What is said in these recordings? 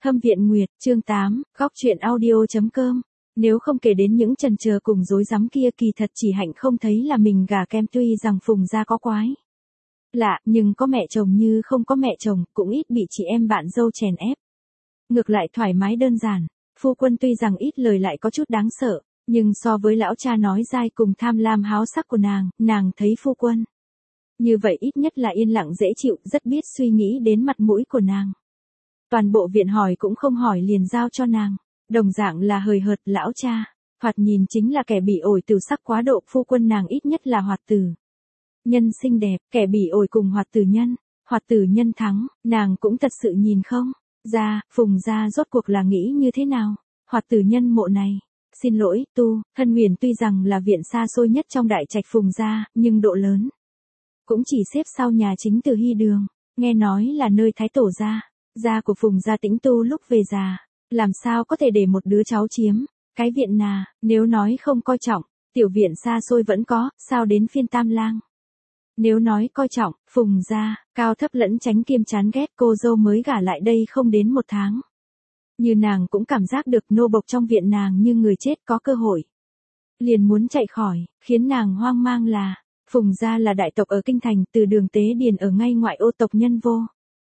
Hâm Viện Nguyệt, chương 8, góc truyện audio.com. Nếu không kể đến những trần chờ cùng rối rắm kia, kỳ thật chỉ Hạnh không thấy là mình gà kem, tuy rằng Phùng gia có quái lạ, nhưng có mẹ chồng như không có mẹ chồng, cũng ít bị chị em bạn dâu chèn ép. Ngược lại thoải mái đơn giản, phu quân tuy rằng ít lời lại có chút đáng sợ, nhưng so với lão cha nói dai cùng tham lam háo sắc của nàng thấy phu quân như vậy ít nhất là yên lặng dễ chịu, rất biết suy nghĩ đến mặt mũi của nàng. Toàn bộ viện hỏi cũng không hỏi liền giao cho nàng, đồng dạng là hời hợt. Lão cha thoạt nhìn chính là kẻ bị ổi từ sắc quá độ, phu quân nàng ít nhất là hoạt tử nhân xinh đẹp, kẻ bị ổi cùng hoạt tử nhân thắng, nàng cũng thật sự nhìn không ra, Phùng gia rốt cuộc là nghĩ như thế nào. Hoạt tử nhân mộ này, xin lỗi, Thân Huyền tuy rằng là viện xa xôi nhất trong đại trạch Phùng gia, nhưng độ lớn cũng chỉ xếp sau nhà chính Từ Hy Đường, nghe nói là nơi thái tổ gia của Phùng gia Tĩnh Tu lúc về già, làm sao có thể để một đứa cháu chiếm cái viện nà. Nếu nói không coi trọng, tiểu viện xa xôi vẫn có, sao đến phiên Tam Lang. Nếu nói coi trọng, Phùng gia, cao thấp lẫn tránh kiêm chán ghét, cô dâu mới gả lại đây không đến 1 tháng. Như nàng cũng cảm giác được nô bộc trong viện nàng như người chết, có cơ hội liền muốn chạy khỏi, khiến nàng hoang mang là, Phùng gia là đại tộc ở kinh thành, Từ Đường Tế Điền ở ngay ngoại ô, tộc nhân vô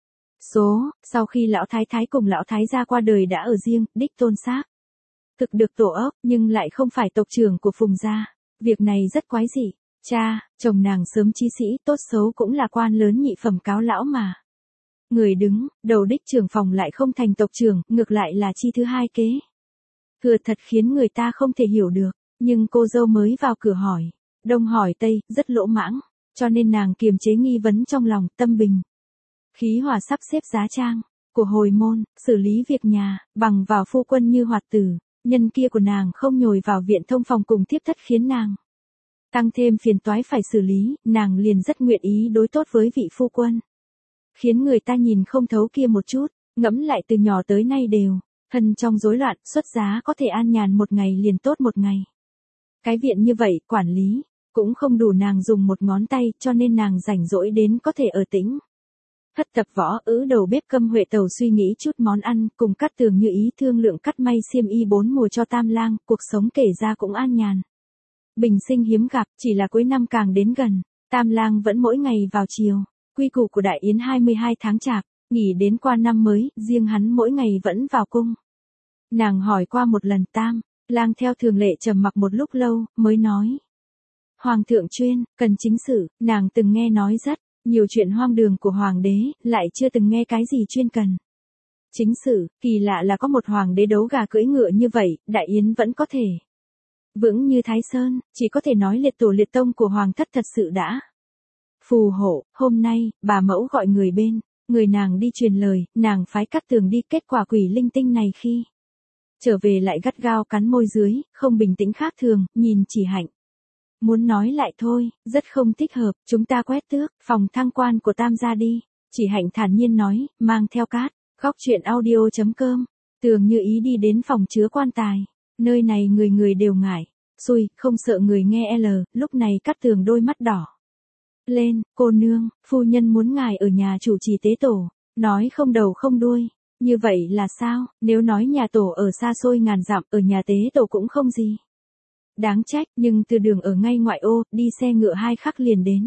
số, sau khi lão thái thái cùng lão thái gia qua đời đã ở riêng, đích tôn xác thực được tổ ốc, nhưng lại không phải tộc trưởng của Phùng gia. Việc này rất quái dị. Cha, chồng nàng sớm chí sĩ, tốt xấu cũng là quan lớn nhị phẩm cáo lão mà. Người đứng đầu đích trưởng phòng lại không thành tộc trưởng, ngược lại là chi thứ hai kế thừa, thật khiến người ta không thể hiểu được. Nhưng cô dâu mới vào cửa hỏi đông hỏi tây, rất lỗ mãng, cho nên nàng kiềm chế nghi vấn trong lòng, tâm bình khí hòa sắp xếp giá trang của hồi môn, xử lý việc nhà, bằng vào phu quân như hoạt tử nhân kia của nàng không nhồi vào viện thông phòng cùng thiếp thất, khiến nàng tăng thêm phiền toái phải xử lý, nàng liền rất nguyện ý đối tốt với vị phu quân, khiến người ta nhìn không thấu kia một chút. Ngẫm lại từ nhỏ tới nay đều thân trong rối loạn, xuất giá có thể an nhàn một ngày liền tốt một ngày. Cái viện như vậy, quản lý cũng không đủ nàng dùng một ngón tay, cho nên nàng rảnh rỗi đến có thể ở tĩnh thất tập võ, đầu bếp Câm Huệ Tàu suy nghĩ chút món ăn, cùng Cát Tường như ý thương lượng cắt may xiêm y 4 mùa cho Tam Lang, cuộc sống kể ra cũng an nhàn bình sinh hiếm gặp. Chỉ là cuối năm càng đến gần, Tam Lang vẫn mỗi ngày vào chiều, quy củ của đại yến 22 tháng chạp, nghỉ đến qua năm mới, riêng hắn mỗi ngày vẫn vào cung. Nàng hỏi qua một lần, Tam Lang theo thường lệ trầm mặc một lúc lâu, mới nói: Hoàng thượng chuyên cần chính sự, nàng từng nghe nói rất nhiều chuyện hoang đường của hoàng đế, lại chưa từng nghe cái gì chuyên cần chính sự. Kỳ lạ là có một hoàng đế đấu gà cưỡi ngựa như vậy, đại yến vẫn có thể vững như Thái Sơn, chỉ có thể nói liệt tổ liệt tông của hoàng thất thật sự đã phù hộ. Hôm nay, bà mẫu gọi người bên người nàng đi truyền lời, nàng phái Cát Tường đi, kết quả quỷ linh tinh này khi trở về lại gắt gao cắn môi dưới, không bình tĩnh khác thường, nhìn chỉ Hạnh muốn nói lại thôi, rất không thích hợp, chúng ta quét tước phòng thăng quan của Tam gia đi. Chỉ Hạnh thản nhiên nói, mang theo cát. Góc truyện audio.com. Tường như ý đi đến phòng chứa quan tài, nơi này người người đều ngại xui, không sợ người nghe lúc này Cát Tường đôi mắt đỏ lên, cô nương, phu nhân muốn ngài ở nhà chủ trì tế tổ, nói không đầu không đuôi. Như vậy là sao? Nếu nói nhà tổ ở xa xôi ngàn dặm, ở nhà tế tổ cũng không gì đáng trách, nhưng Từ Đường ở ngay ngoại ô, đi xe ngựa 2 khắc liền đến.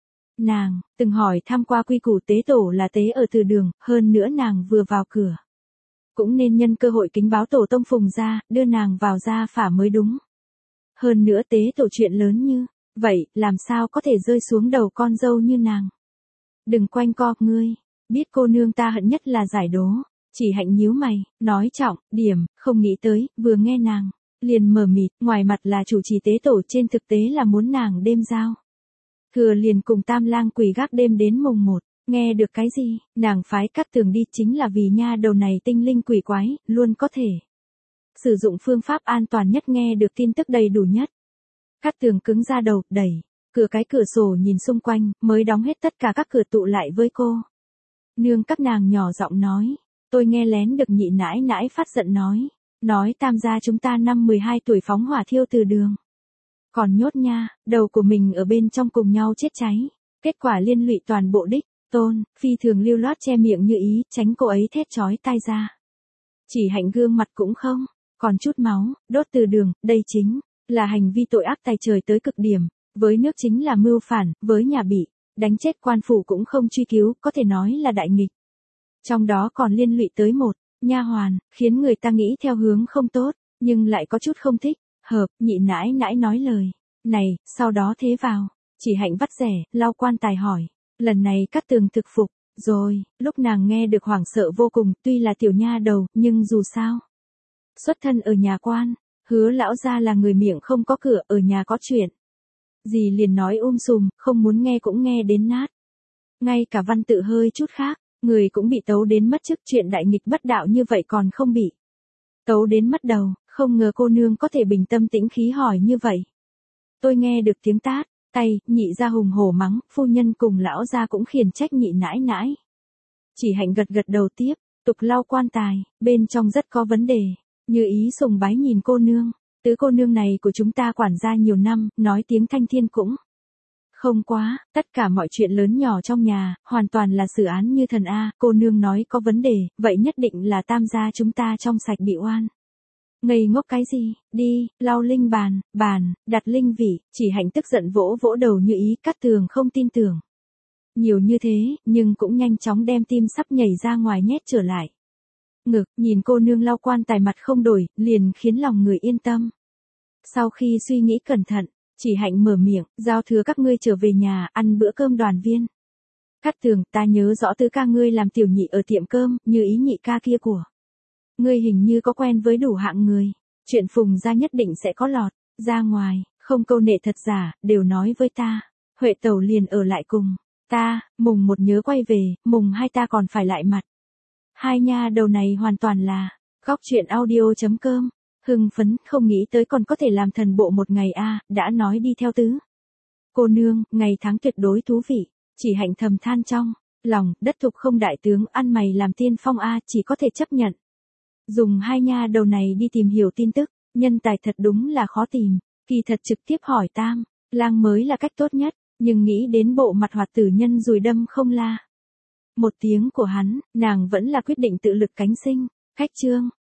Nàng từng hỏi thăm qua quy củ tế tổ là tế ở Từ Đường, hơn nữa nàng vừa vào cửa cũng nên nhân cơ hội kính báo tổ tông Phùng gia, đưa nàng vào gia phả mới đúng. Hơn nữa tế tổ chuyện lớn như vậy, làm sao có thể rơi xuống đầu con dâu như nàng. Đừng quanh co, ngươi biết cô nương ta hận nhất là giải đố. Chỉ Hạnh nhíu mày, nói trọng điểm, không nghĩ tới, vừa nghe nàng liền mờ mịt, ngoài mặt là chủ trì tế tổ, trên thực tế là muốn nàng đêm giao thừa liền cùng Tam Lang quỳ gác đêm đến mùng 1. Nghe được cái gì? Nàng phái Cát Tường đi chính là vì nha đầu này tinh linh quỷ quái, luôn có thể sử dụng phương pháp an toàn nhất, nghe được tin tức đầy đủ nhất. Cát Tường cứng ra đầu, đẩy cửa sổ nhìn xung quanh, mới đóng hết tất cả các cửa, tụ lại với cô nương các nàng nhỏ giọng nói. Tôi nghe lén được nhị nãi nãi phát giận nói Tam gia chúng ta năm 12 tuổi phóng hỏa thiêu Từ Đường, còn nhốt nha đầu của mình ở bên trong cùng nhau chết cháy, kết quả liên lụy toàn bộ đích tôn. Phi thường lưu loát che miệng Như ý, tránh cô ấy thét chói tai ra. Chỉ Hạnh gương mặt cũng không, còn chút máu, đốt từ đường, đây chính là hành vi tội ác tày trời tới cực điểm, với nước chính là mưu phản, với nhà bị đánh chết quan phủ cũng không truy cứu, có thể nói là đại nghịch. Trong đó còn liên lụy tới một nha hoàn, khiến người ta nghĩ theo hướng không tốt, nhưng lại có chút không thích. Hợp, nhị nãi nãi nói lời này, sau đó thế vào. Chỉ Hạnh vắt rẻ, lau quan tài hỏi. Lần này Cát Tường thực phục, rồi, lúc nàng nghe được hoảng sợ vô cùng, tuy là tiểu nha đầu, nhưng dù sao. Xuất thân ở nhà quan, Hứa lão gia là người miệng không có cửa, ở nhà có chuyện gì liền nói sùm, không muốn nghe cũng nghe đến nát. Ngay cả văn tự hơi chút khác, người cũng bị tấu đến mất chức, chuyện đại nghịch bất đạo như vậy còn không bị tấu đến mất đầu, không ngờ cô nương có thể bình tâm tĩnh khí hỏi như vậy. Tôi nghe được tiếng tát, tay, nhị gia hùng hổ mắng, phu nhân cùng lão gia cũng khiển trách nhị nãi nãi. Chỉ Hạnh gật gật đầu tiếp, tục lau quan tài, bên trong rất có vấn đề, như ý sùng bái nhìn cô nương. Tứ cô nương này của chúng ta quản gia nhiều năm, nói tiếng Thanh Thiên cũng không quá, tất cả mọi chuyện lớn nhỏ trong nhà, hoàn toàn là xử án như thần A, cô nương nói có vấn đề, vậy nhất định là tam gia chúng ta trong sạch bị oan. Ngây ngốc cái gì, đi, lau linh bàn, đặt linh vị, Chỉ Hạnh tức giận vỗ vỗ đầu như ý, Cát Tường không tin tưởng. Nhiều như thế, nhưng cũng nhanh chóng đem tim sắp nhảy ra ngoài nhét trở lại. Ngực, nhìn cô nương lau quan tài mặt không đổi, liền khiến lòng người yên tâm. Sau khi suy nghĩ cẩn thận, Chỉ Hạnh mở miệng, giao thừa các ngươi trở về nhà, ăn bữa cơm đoàn viên. Cát Tường, ta nhớ rõ tứ ca ngươi làm tiểu nhị ở tiệm cơm, như ý nhị ca kia của ngươi hình như có quen với đủ hạng người. Chuyện Phùng gia nhất định sẽ có lọt ra ngoài, không câu nệ thật giả, đều nói với ta. Huệ tẩu liền ở lại cùng ta, mùng 1 nhớ quay về, mùng 2 ta còn phải lại mặt. Hai nha đầu này hoàn toàn là góc chuyện audio.com. Hưng phấn, không nghĩ tới còn có thể làm thần bộ một ngày a, đã nói đi theo tứ cô nương, ngày tháng tuyệt đối thú vị. Chỉ Hạnh thầm than trong lòng, đất thục không đại tướng, ăn mày làm tiên phong a, chỉ có thể chấp nhận. Dùng hai nha đầu này đi tìm hiểu tin tức, nhân tài thật đúng là khó tìm, kỳ thật trực tiếp hỏi tam lang mới là cách tốt nhất, nhưng nghĩ đến bộ mặt hoạt tử nhân dùi đâm không la một tiếng của hắn, nàng vẫn là quyết định tự lực cánh sinh. Khách trương